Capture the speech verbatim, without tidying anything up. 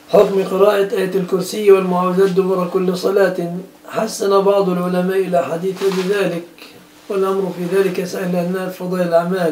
حكم قراءة آية الكرسي والمعوذات دبر كل صلاة. حسن بعض العلماء إلى حديث بذلك، والأمر في ذلك سهل أنها فضائل الأعمال.